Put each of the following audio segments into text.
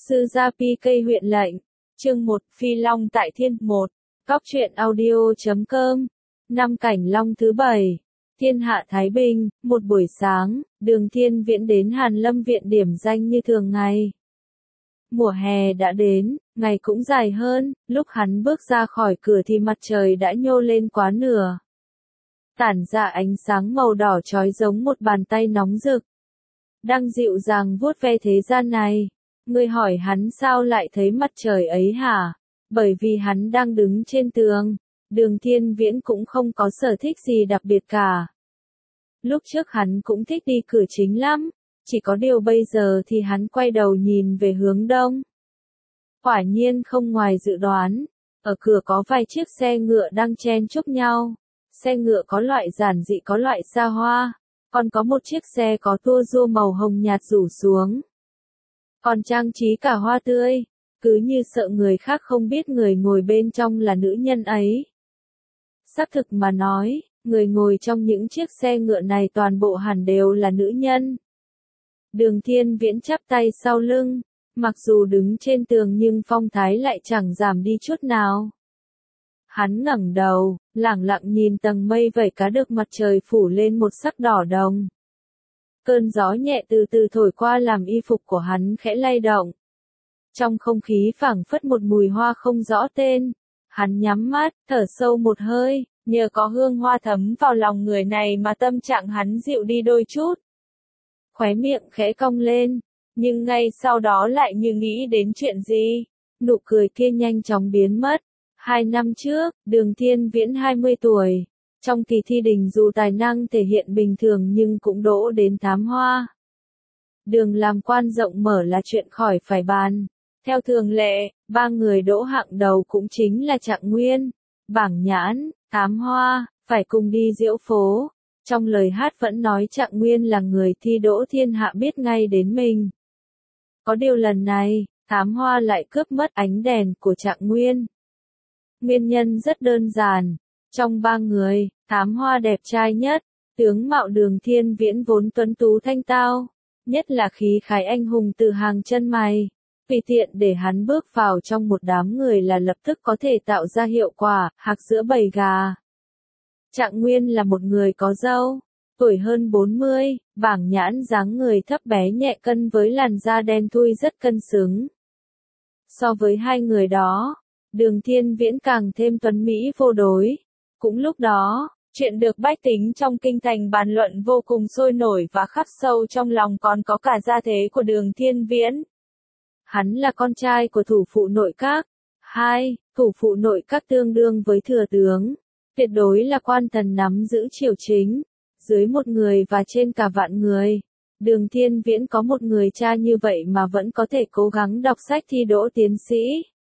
Sư gia PK huyện lệnh. Chương 1, Phi Long tại Thiên 1. Cóc truyện audio.com. Năm Cảnh Long thứ 7. Thiên hạ Thái Bình, một buổi sáng, Đường Thiên Viễn đến Hàn Lâm viện điểm danh như thường ngày. Mùa hè đã đến, ngày cũng dài hơn, lúc hắn bước ra khỏi cửa thì mặt trời đã nhô lên quá nửa. Tản ra ánh sáng màu đỏ chói giống một bàn tay nóng rực. Đang dịu dàng vuốt ve thế gian này. Người hỏi hắn sao lại thấy mặt trời ấy hả? Bởi vì hắn đang đứng trên tường. Đường Thiên Viễn cũng không có sở thích gì đặc biệt cả. Lúc trước hắn cũng thích đi cửa chính lắm, chỉ có điều bây giờ thì hắn quay đầu nhìn về hướng đông. Quả nhiên không ngoài dự đoán, ở cửa có vài chiếc xe ngựa đang chen chúc nhau. Xe ngựa có loại giản dị có loại xa hoa, còn có một chiếc xe có tua rua màu hồng nhạt rủ xuống. Còn trang trí cả hoa tươi, cứ như sợ người khác không biết người ngồi bên trong là nữ nhân ấy. Xác thực mà nói, người ngồi trong những chiếc xe ngựa này toàn bộ hẳn đều là nữ nhân. Đường Thiên Viễn chắp tay sau lưng, mặc dù đứng trên tường nhưng phong thái lại chẳng giảm đi chút nào. Hắn ngẩng đầu, lẳng lặng nhìn tầng mây vẩy cá được mặt trời phủ lên một sắc đỏ đồng. Cơn gió nhẹ từ từ thổi qua làm y phục của hắn khẽ lay động. Trong không khí phảng phất một mùi hoa không rõ tên. Hắn nhắm mắt, thở sâu một hơi, nhờ có hương hoa thấm vào lòng người này mà tâm trạng hắn dịu đi đôi chút. Khóe miệng khẽ cong lên, nhưng ngay sau đó lại như nghĩ đến chuyện gì. Nụ cười kia nhanh chóng biến mất. 2 năm trước, Đường Thiên Viễn 20 tuổi. Trong kỳ thi đình dù tài năng thể hiện bình thường nhưng cũng đỗ đến 8 hoa. Đường làm quan rộng mở là chuyện khỏi phải bàn. Theo thường lệ, 3 người đỗ hạng đầu cũng chính là Trạng Nguyên, Bảng Nhãn, 8 hoa, phải cùng đi diễu phố. Trong lời hát vẫn nói Trạng Nguyên là người thi đỗ thiên hạ biết ngay đến mình. Có điều lần này, 8 hoa lại cướp mất ánh đèn của Trạng Nguyên. Nguyên nhân rất đơn giản. Trong 3 người, 8 hoa đẹp trai nhất, tướng mạo Đường Thiên Viễn vốn tuấn tú thanh tao, nhất là khí khái anh hùng từ hàng chân mày. Vì tiện để hắn bước vào trong một đám người là lập tức có thể tạo ra hiệu quả, hạc giữa bầy gà. Trạng Nguyên là một người có râu, tuổi hơn 40, Bảng Nhãn dáng người thấp bé nhẹ cân với làn da đen thui rất cân xứng. So với hai người đó, Đường Thiên Viễn càng thêm tuấn mỹ vô đối. Cũng lúc đó, chuyện được bách tính trong kinh thành bàn luận vô cùng sôi nổi và khắc sâu trong lòng còn có cả gia thế của Đường Thiên Viễn. Hắn là con trai của thủ phụ nội các. 2. Thủ phụ nội các tương đương với thừa tướng. Tuyệt đối là quan thần nắm giữ triều chính. Dưới một người và trên cả vạn người. Đường Thiên Viễn có một người cha như vậy mà vẫn có thể cố gắng đọc sách thi đỗ tiến sĩ.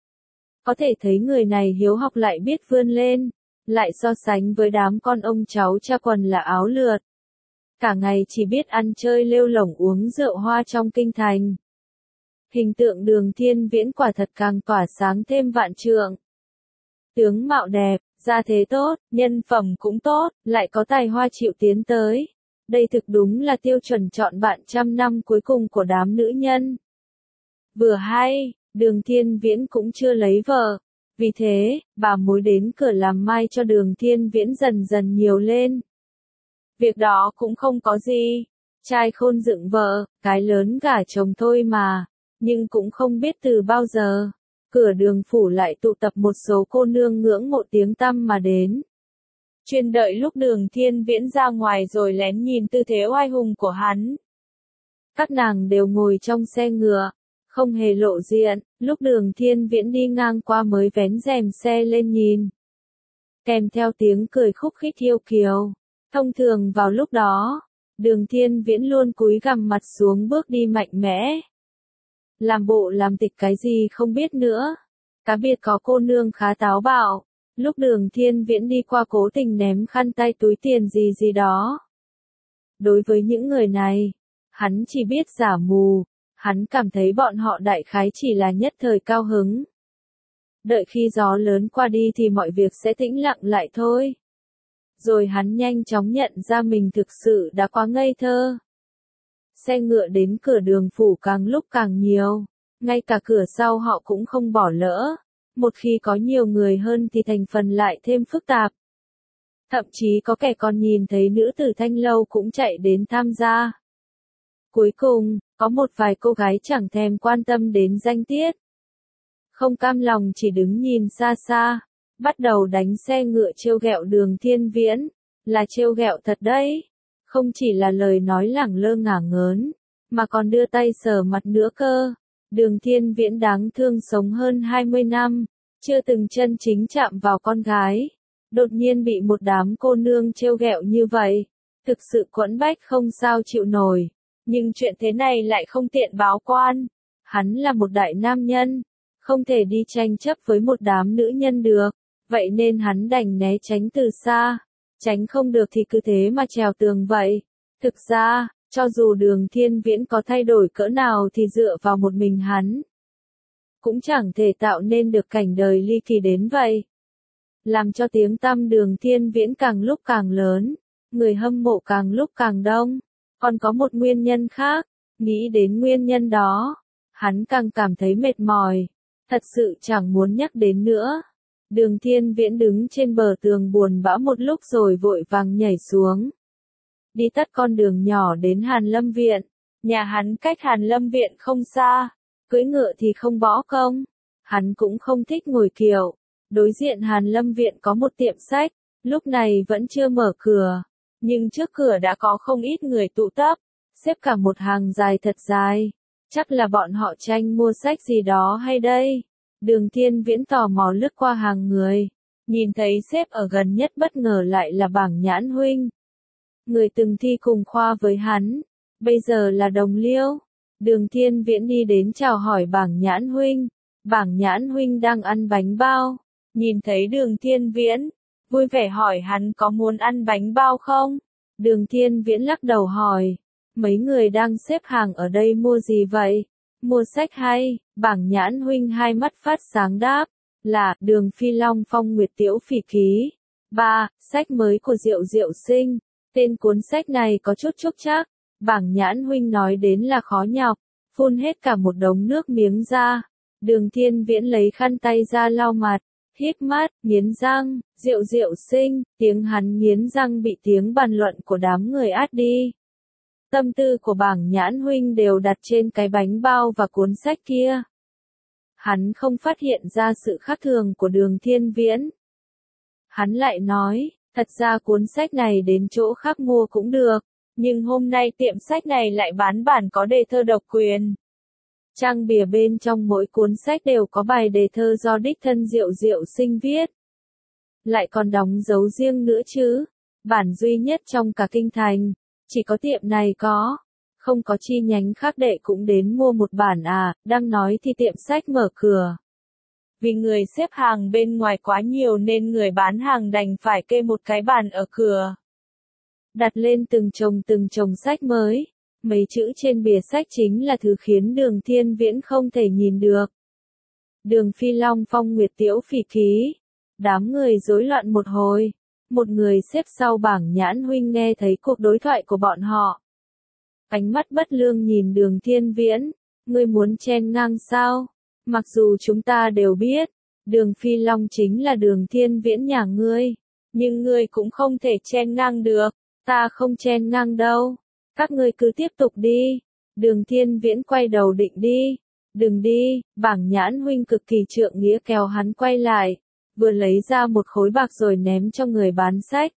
Có thể thấy người này hiếu học lại biết vươn lên. Lại so sánh với đám con ông cháu cha quần là áo lượt. Cả ngày chỉ biết ăn chơi lêu lổng uống rượu hoa trong kinh thành. Hình tượng Đường Thiên Viễn quả thật càng tỏa sáng thêm vạn trượng. Tướng mạo đẹp, gia thế tốt, nhân phẩm cũng tốt, lại có tài hoa chịu tiến tới. Đây thực đúng là tiêu chuẩn chọn bạn trăm năm cuối cùng của đám nữ nhân. Vừa hay, Đường Thiên Viễn cũng chưa lấy vợ. Vì thế, bà mối đến cửa làm mai cho Đường Thiên Viễn dần dần nhiều lên. Việc đó cũng không có gì. Trai khôn dựng vợ, cái lớn gả chồng thôi mà. Nhưng cũng không biết từ bao giờ, cửa Đường phủ lại tụ tập một số cô nương ngưỡng mộ tiếng tăm mà đến. Chuyên đợi lúc Đường Thiên Viễn ra ngoài rồi lén nhìn tư thế oai hùng của hắn. Các nàng đều ngồi trong xe ngựa, không hề lộ diện, lúc Đường Thiên Viễn đi ngang qua mới vén rèm xe lên nhìn. Kèm theo tiếng cười khúc khích yêu kiều. Thông thường vào lúc đó, Đường Thiên Viễn luôn cúi gằm mặt xuống bước đi mạnh mẽ. Làm bộ làm tịch cái gì không biết nữa. Cá biệt có cô nương khá táo bạo. Lúc Đường Thiên Viễn đi qua cố tình ném khăn tay túi tiền gì gì đó. Đối với những người này, hắn chỉ biết giả mù. Hắn cảm thấy bọn họ đại khái chỉ là nhất thời cao hứng. Đợi khi gió lớn qua đi thì mọi việc sẽ tĩnh lặng lại thôi. Rồi hắn nhanh chóng nhận ra mình thực sự đã quá ngây thơ. Xe ngựa đến cửa Đường phủ càng lúc càng nhiều. ngay cả cửa sau họ cũng không bỏ lỡ. Một khi có nhiều người hơn thì thành phần lại thêm phức tạp. Thậm chí có kẻ còn nhìn thấy nữ tử Thanh Lâu cũng chạy đến tham gia. Cuối cùng, có một vài cô gái chẳng thèm quan tâm đến danh tiết. Không cam lòng chỉ đứng nhìn xa xa, bắt đầu đánh xe ngựa trêu ghẹo Đường Thiên Viễn, là trêu ghẹo thật đấy. Không chỉ là lời nói lẳng lơ ngả ngớn, mà còn đưa tay sờ mặt nữa cơ. Đường Thiên Viễn đáng thương sống hơn 20 năm, chưa từng chân chính chạm vào con gái. Đột nhiên bị một đám cô nương trêu ghẹo như vậy, thực sự quẫn bách không sao chịu nổi. Nhưng chuyện thế này lại không tiện báo quan. Hắn là một đại nam nhân, không thể đi tranh chấp với một đám nữ nhân được, vậy nên hắn đành né tránh từ xa. Tránh không được thì cứ thế mà trèo tường vậy. Thực ra, cho dù Đường Thiên Viễn có thay đổi cỡ nào thì dựa vào một mình hắn cũng chẳng thể tạo nên được cảnh đời ly kỳ đến vậy. Làm cho tiếng tăm Đường Thiên Viễn càng lúc càng lớn, người hâm mộ càng lúc càng đông. Còn có một nguyên nhân khác, nghĩ đến nguyên nhân đó, hắn càng cảm thấy mệt mỏi, thật sự chẳng muốn nhắc đến nữa. Đường Thiên Viễn đứng trên bờ tường buồn bã một lúc rồi vội vàng nhảy xuống. Đi tắt con đường nhỏ đến Hàn Lâm Viện, nhà hắn cách Hàn Lâm Viện không xa, cưỡi ngựa thì không bỏ công. Hắn cũng không thích ngồi kiệu. Đối diện Hàn Lâm Viện có một tiệm sách, lúc này vẫn chưa mở cửa. Nhưng trước cửa đã có không ít người tụ tập, xếp cả một hàng dài thật dài. Chắc là bọn họ tranh mua sách gì đó hay đây. Đường Thiên Viễn tò mò lướt qua hàng người, nhìn thấy xếp ở gần nhất bất ngờ lại là Bảng Nhãn huynh. Người từng thi cùng khoa với hắn, bây giờ là đồng liêu. Đường Thiên Viễn đi đến chào hỏi Bảng Nhãn huynh. Bảng Nhãn huynh đang ăn bánh bao, nhìn thấy Đường Thiên Viễn, vui vẻ hỏi hắn có muốn ăn bánh bao không? Đường Thiên Viễn lắc đầu hỏi, mấy người đang xếp hàng ở đây mua gì vậy? Mua sách hay? Bảng Nhãn huynh hai mắt phát sáng đáp, là Đường Phi Long Phong Nguyệt Tiễu Phỉ Ký. 3. Sách mới của Diệu Diệu Sinh. Tên cuốn sách này có chút trúc trác. Bảng Nhãn huynh nói đến là khó nhọc, phun hết cả một đống nước miếng ra. Đường Thiên Viễn lấy khăn tay ra lau mặt, híp mắt, nghiến răng. Diệu Diệu Sinh, tiếng hắn nghiến răng bị tiếng bàn luận của đám người át đi. Tâm tư của Bảng Nhãn huynh đều đặt trên cái bánh bao và cuốn sách kia. Hắn không phát hiện ra sự khác thường của Đường Thiên Viễn. Hắn lại nói, thật ra cuốn sách này đến chỗ khác mua cũng được, nhưng hôm nay tiệm sách này lại bán bản có đề thơ độc quyền. Trang bìa bên trong mỗi cuốn sách đều có bài đề thơ do đích thân Diệu Diệu Sinh viết. Lại còn đóng dấu riêng nữa chứ. Bản duy nhất trong cả kinh thành, chỉ có tiệm này có. Không có chi nhánh khác đệ cũng đến mua một bản à, đang nói thì tiệm sách mở cửa. Vì người xếp hàng bên ngoài quá nhiều nên người bán hàng đành phải kê một cái bàn ở cửa. Đặt lên từng chồng sách mới. Mấy chữ trên bìa sách chính là thứ khiến Đường Thiên Viễn không thể nhìn được. Đường Phi Long Phong Nguyệt Tiễu Phỉ Ký. Đám người rối loạn một hồi. Một người xếp sau Bảng Nhãn huynh nghe thấy cuộc đối thoại của bọn họ. Ánh mắt bất lương nhìn Đường Thiên Viễn. Ngươi muốn chen ngang sao? Mặc dù chúng ta đều biết, Đường Phi Long chính là Đường Thiên Viễn nhà ngươi. Nhưng ngươi cũng không thể chen ngang được. Ta không chen ngang đâu. Các ngươi cứ tiếp tục đi. Đường Thiên Viễn quay đầu định đi. Đừng đi. Bảng Nhãn huynh cực kỳ trượng nghĩa kéo hắn quay lại. Vừa lấy ra một khối bạc rồi ném cho người bán sách.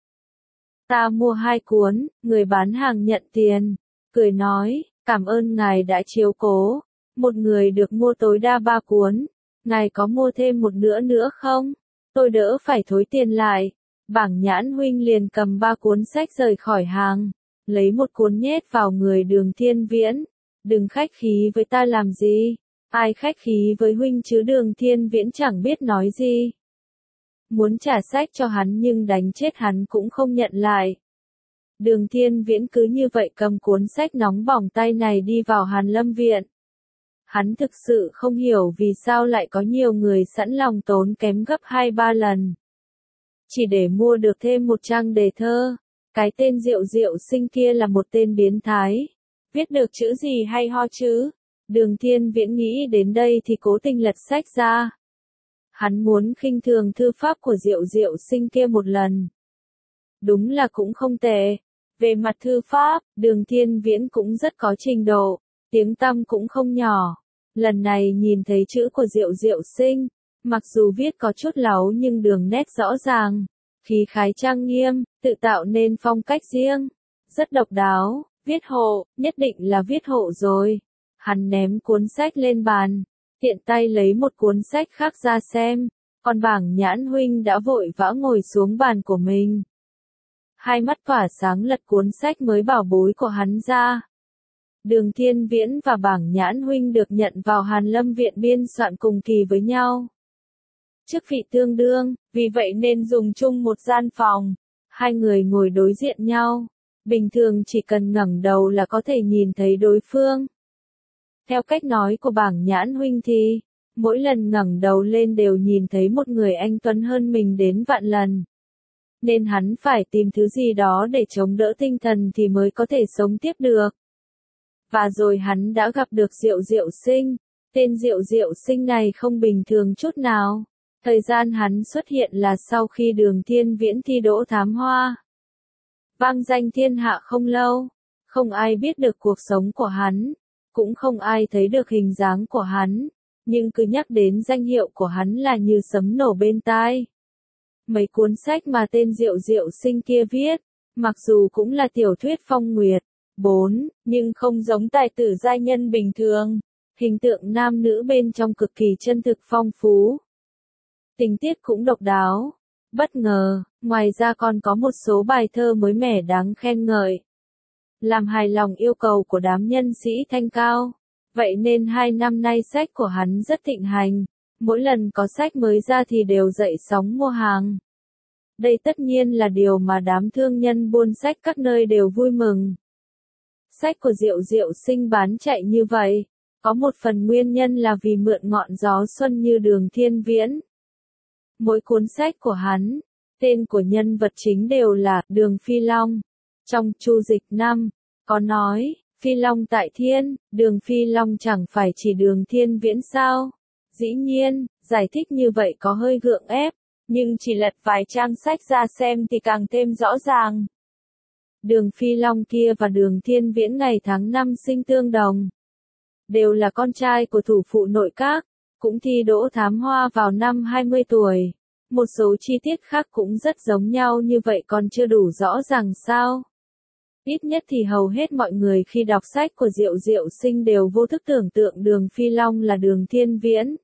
Ta mua 2 cuốn. Người bán hàng nhận tiền. Cười nói, cảm ơn ngài đã chiếu cố. Một người được mua tối đa 3 cuốn. Ngài có mua thêm một nữa không? Tôi đỡ phải thối tiền lại. Bảng Nhãn huynh liền cầm 3 cuốn sách rời khỏi hàng. Lấy một cuốn nhét vào người Đường Thiên Viễn. Đừng khách khí với ta làm gì. Ai khách khí với huynh chứ? Đường Thiên Viễn chẳng biết nói gì. Muốn trả sách cho hắn nhưng đánh chết hắn cũng không nhận lại. Đường Thiên Viễn cứ như vậy cầm cuốn sách nóng bỏng tay này đi vào Hàn Lâm Viện. Hắn thực sự không hiểu vì sao lại có nhiều người sẵn lòng tốn kém gấp 2-3 lần. Chỉ để mua được thêm một trang đề thơ. Cái tên Diệu Diệu Sinh kia là một tên biến thái. Viết được chữ gì hay ho chứ? Đường Thiên Viễn nghĩ đến đây thì cố tình lật sách ra. Hắn muốn khinh thường thư pháp của Diệu Diệu Sinh kia một lần. Đúng là cũng không tệ. Về mặt thư pháp, Đường Thiên Viễn cũng rất có trình độ, tiếng tăm cũng không nhỏ. Lần này nhìn thấy chữ của Diệu Diệu Sinh, mặc dù viết có chút láu nhưng đường nét rõ ràng, khí khái trang nghiêm, tự tạo nên phong cách riêng, rất độc đáo. Viết hộ, nhất định là viết hộ rồi. Hắn ném cuốn sách lên bàn, tiện tay lấy một cuốn sách khác ra xem, còn Bảng Nhãn huynh đã vội vã ngồi xuống bàn của mình. Hai mắt tỏa sáng lật cuốn sách mới bảo bối của hắn ra. Đường Thiên Viễn và Bảng Nhãn huynh được nhận vào Hàn Lâm viện biên soạn cùng kỳ với nhau. Chức vị tương đương, vì vậy nên dùng chung một gian phòng. Hai người ngồi đối diện nhau. Bình thường chỉ cần ngẩng đầu là có thể nhìn thấy đối phương. Theo cách nói của Bảng Nhãn huynh thì, mỗi lần ngẩng đầu lên đều nhìn thấy một người anh tuấn hơn mình đến vạn lần. Nên hắn phải tìm thứ gì đó để chống đỡ tinh thần thì mới có thể sống tiếp được. Và rồi hắn đã gặp được Diệu Diệu Sinh. Tên Diệu Diệu Sinh này không bình thường chút nào. Thời gian hắn xuất hiện là sau khi Đường Thiên Viễn thi đỗ thám hoa. Vang danh thiên hạ không lâu, không ai biết được cuộc sống của hắn, cũng không ai thấy được hình dáng của hắn, nhưng cứ nhắc đến danh hiệu của hắn là như sấm nổ bên tai. Mấy cuốn sách mà tên Diệu Diệu Sinh kia viết, mặc dù cũng là tiểu thuyết phong nguyệt, nhưng không giống tài tử giai nhân bình thường, hình tượng nam nữ bên trong cực kỳ chân thực phong phú. Tình tiết cũng độc đáo. Bất ngờ, ngoài ra còn có một số bài thơ mới mẻ đáng khen ngợi. Làm hài lòng yêu cầu của đám nhân sĩ thanh cao. Vậy nên 2 năm nay sách của hắn rất thịnh hành. Mỗi lần có sách mới ra thì đều dậy sóng mua hàng. Đây tất nhiên là điều mà đám thương nhân buôn sách các nơi đều vui mừng. Sách của Diệu Diệu Sinh bán chạy như vậy, có một phần nguyên nhân là vì mượn ngọn gió xuân như Đường Thiên Viễn. Mỗi cuốn sách của hắn, tên của nhân vật chính đều là Đường Phi Long. Trong Chu Dịch Năm, có nói, Phi Long tại thiên, Đường Phi Long chẳng phải chỉ Đường Thiên Viễn sao? Dĩ nhiên, giải thích như vậy có hơi gượng ép, nhưng chỉ lật vài trang sách ra xem thì càng thêm rõ ràng. Đường Phi Long kia và Đường Thiên Viễn ngày tháng năm sinh tương đồng. Đều là con trai của thủ phụ nội các. Cũng thi đỗ thám hoa vào năm 20 tuổi. Một số chi tiết khác cũng rất giống nhau như vậy còn chưa đủ rõ ràng sao? Ít nhất thì hầu hết mọi người khi đọc sách của Diệu Diệu Sinh đều vô thức tưởng tượng Đường Phi Long là Đường Thiên Viễn.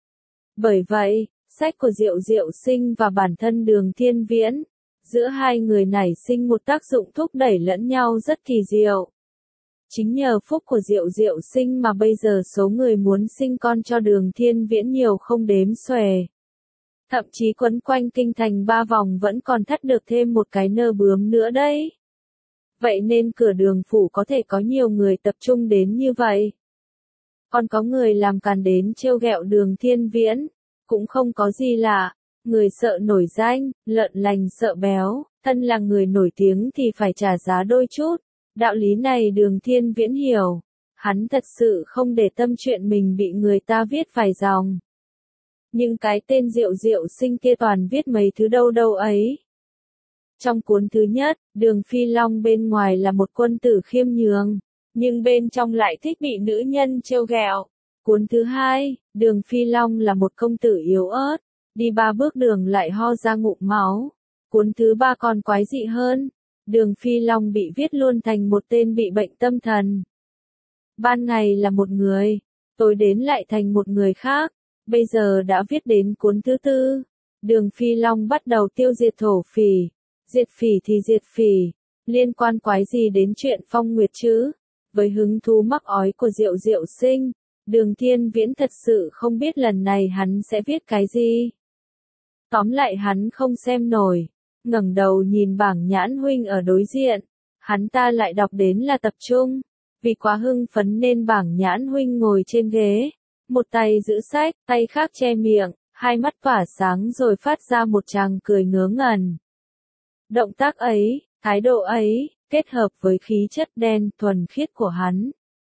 Bởi vậy, sách của Diệu Diệu Sinh và bản thân Đường Thiên Viễn, giữa hai người nảy sinh một tác dụng thúc đẩy lẫn nhau rất kỳ diệu. Chính nhờ phúc của Diệu Diệu Sinh mà bây giờ số người muốn sinh con cho Đường Thiên Viễn nhiều không đếm xuể. Thậm chí quấn quanh kinh thành 3 vòng vẫn còn thắt được thêm một cái nơ bướm nữa đấy. Vậy nên cửa Đường phủ có thể có nhiều người tập trung đến như vậy. Còn có người làm càn đến trêu ghẹo Đường Thiên Viễn, cũng không có gì lạ. Người sợ nổi danh, lợn lành sợ béo, thân là người nổi tiếng thì phải trả giá đôi chút. Đạo lý này Đường Thiên Viễn hiểu. Hắn thật sự không để tâm chuyện mình bị người ta viết vài dòng. Nhưng cái tên Diệu Diệu Sinh kia toàn viết mấy thứ đâu đâu ấy. Trong cuốn thứ nhất, Đường Phi Long bên ngoài là một quân tử khiêm nhường, nhưng bên trong lại thích bị nữ nhân trêu ghẹo. Cuốn thứ hai, Đường Phi Long là một công tử yếu ớt, đi 3 bước đường lại ho ra ngụm máu. Cuốn thứ ba còn quái dị hơn. Đường Phi Long bị viết luôn thành một tên bị bệnh tâm thần. Ban ngày là một người, tối đến lại thành một người khác. Bây giờ đã viết đến cuốn thứ tư. Đường Phi Long bắt đầu tiêu diệt thổ phỉ. Diệt phỉ thì diệt phỉ. Liên quan quái gì đến chuyện phong nguyệt chứ? Với hứng thú mắc ói của Diệu Diệu Sinh, Đường Thiên Viễn thật sự không biết lần này hắn sẽ viết cái gì. Tóm lại hắn không xem nổi. Ngẩng đầu nhìn Bảng Nhãn huynh ở đối diện, hắn ta lại đọc đến là tập trung, vì quá hưng phấn nên Bảng Nhãn huynh ngồi trên ghế, một tay giữ sách, tay khác che miệng, hai mắt tỏa sáng rồi phát ra một tràng cười ngớ ngẩn. Động tác ấy, thái độ ấy, kết hợp với khí chất đen thuần khiết của hắn,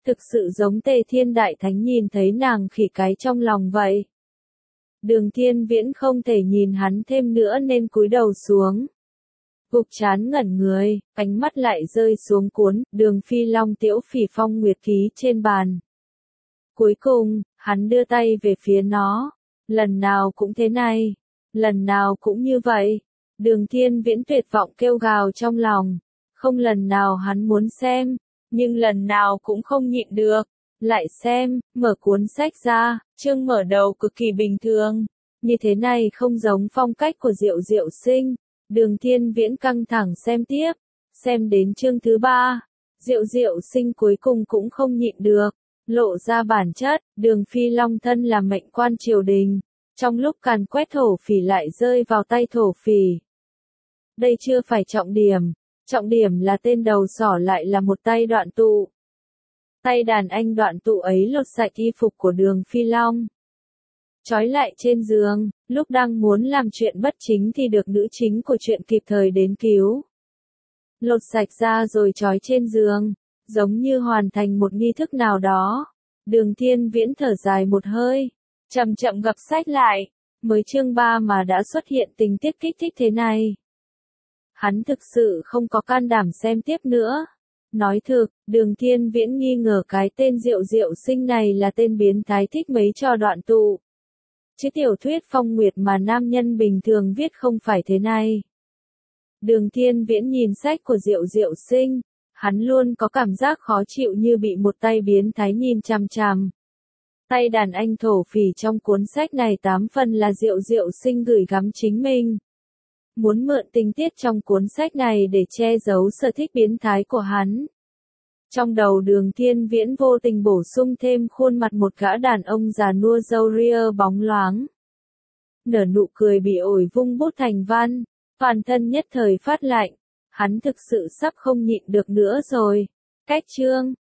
Thực sự giống Tề Thiên Đại Thánh nhìn thấy nàng khỉ cái trong lòng vậy. Đường Thiên Viễn không thể nhìn hắn thêm nữa nên cúi đầu xuống. Gục chán ngẩn người, ánh mắt lại rơi xuống cuốn Đường Phi Long Tiễu Phỉ Phong Nguyệt Ký trên bàn. Cuối cùng, hắn đưa tay về phía nó. Lần nào cũng thế này. Lần nào cũng như vậy. Đường Thiên Viễn tuyệt vọng kêu gào trong lòng. Không lần nào hắn muốn xem, nhưng lần nào cũng không nhịn được. Lại xem, mở cuốn sách ra, chương mở đầu cực kỳ bình thường. Như thế này không giống phong cách của Diệu Diệu Sinh. Đường Thiên Viễn căng thẳng xem tiếp. Xem đến chương thứ 3. Diệu Diệu Sinh cuối cùng cũng không nhịn được. Lộ ra bản chất, Đường Phi Long thân là mệnh quan triều đình. Trong lúc càn quét thổ phỉ lại rơi vào tay thổ phỉ. Đây chưa phải trọng điểm. Trọng điểm là tên đầu sỏ lại là một tay Đoạn Tụ. Tay đàn anh Đoạn Tụ ấy lột sạch y phục của Đường Phi Long. Trói lại trên giường, lúc đang muốn làm chuyện bất chính thì được nữ chính của chuyện kịp thời đến cứu. Lột sạch ra rồi trói trên giường, giống như hoàn thành một nghi thức nào đó. Đường Thiên Viễn thở dài một hơi, chậm chậm gập sách lại, mới chương 3 mà đã xuất hiện tình tiết kích thích thế này. Hắn thực sự không có can đảm xem tiếp nữa. Nói thực, Đường Thiên Viễn nghi ngờ cái tên Diệu Diệu Sinh này là tên biến thái thích mấy trò Đoạn Tụ. Chứ tiểu thuyết Phong Nguyệt mà nam nhân bình thường viết không phải thế này. Đường Thiên Viễn nhìn sách của Diệu Diệu Sinh, hắn luôn có cảm giác khó chịu như bị một tay biến thái nhìn chằm chằm. Tay đàn anh thổ phỉ trong cuốn sách này 8 phần là Diệu Diệu Sinh gửi gắm chính mình. Muốn mượn tình tiết trong cuốn sách này để che giấu sở thích biến thái của hắn. Trong đầu Đường Thiên Viễn vô tình bổ sung thêm khuôn mặt một gã đàn ông già nua râu ria bóng loáng. Nở nụ cười bị ổi vung bút thành văn, toàn thân nhất thời phát lạnh, hắn thực sự sắp không nhịn được nữa rồi. Cách chương